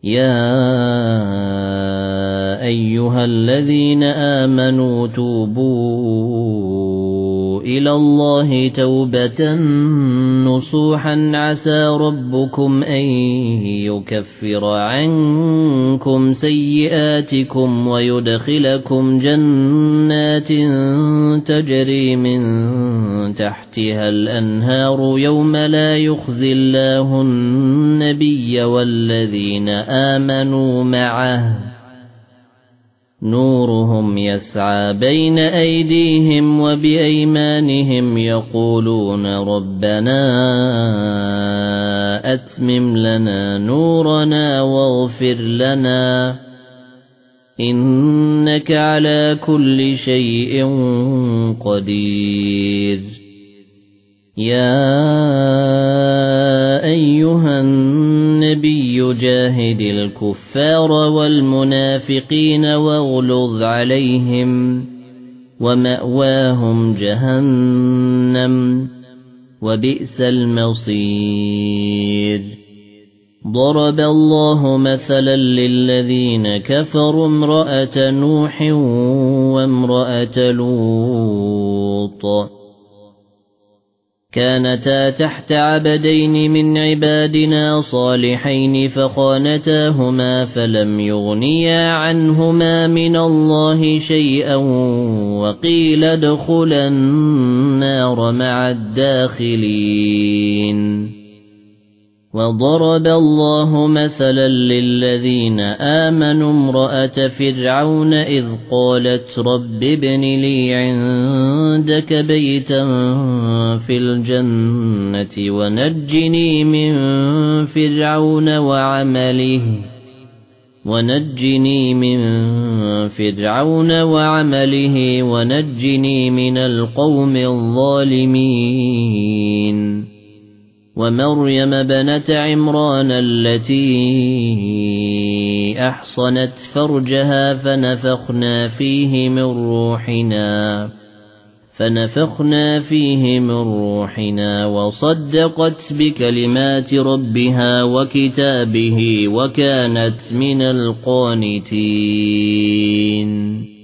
يا أيها الذين آمنوا توبوا إلى الله توبة نصوحا عسى ربكم أن يكفر عنكم سيئاتكم ويدخلكم جنات تجري من تحتها الأنهار يوم لا يخزي الله النبي والذين آمنوا معه نورهم يسعى بين أيديهم وبأيمانهم يقولون ربنا أتمم لنا نورنا واغفر لنا إنك على كل شيء قدير يا أيها النبي جاهد الكفار والمنافقين واغلظ عليهم ومأواهم جهنم وبئس المصير ضرب الله مثلا للذين كفروا امرأة نوح وامرأة لوط كانتا تحت عبدين من عبادنا صالحين فخانتاهما فلم يغنيا عنهما من الله شيئا وقيل ادخلا النار مع الداخلين وضرب الله مثلا للذين آمنوا امرأة فرعون إذ قالت رب ابن لي عندك بيتا في الجنة ونجني من فرعون وعمله ونجني من القوم الظالمين ومريم بنت عمران التي أحصنت فرجها فنفخنا فيه من روحنا وصدقت بكلمات ربها وكتابه وكانت من القانتين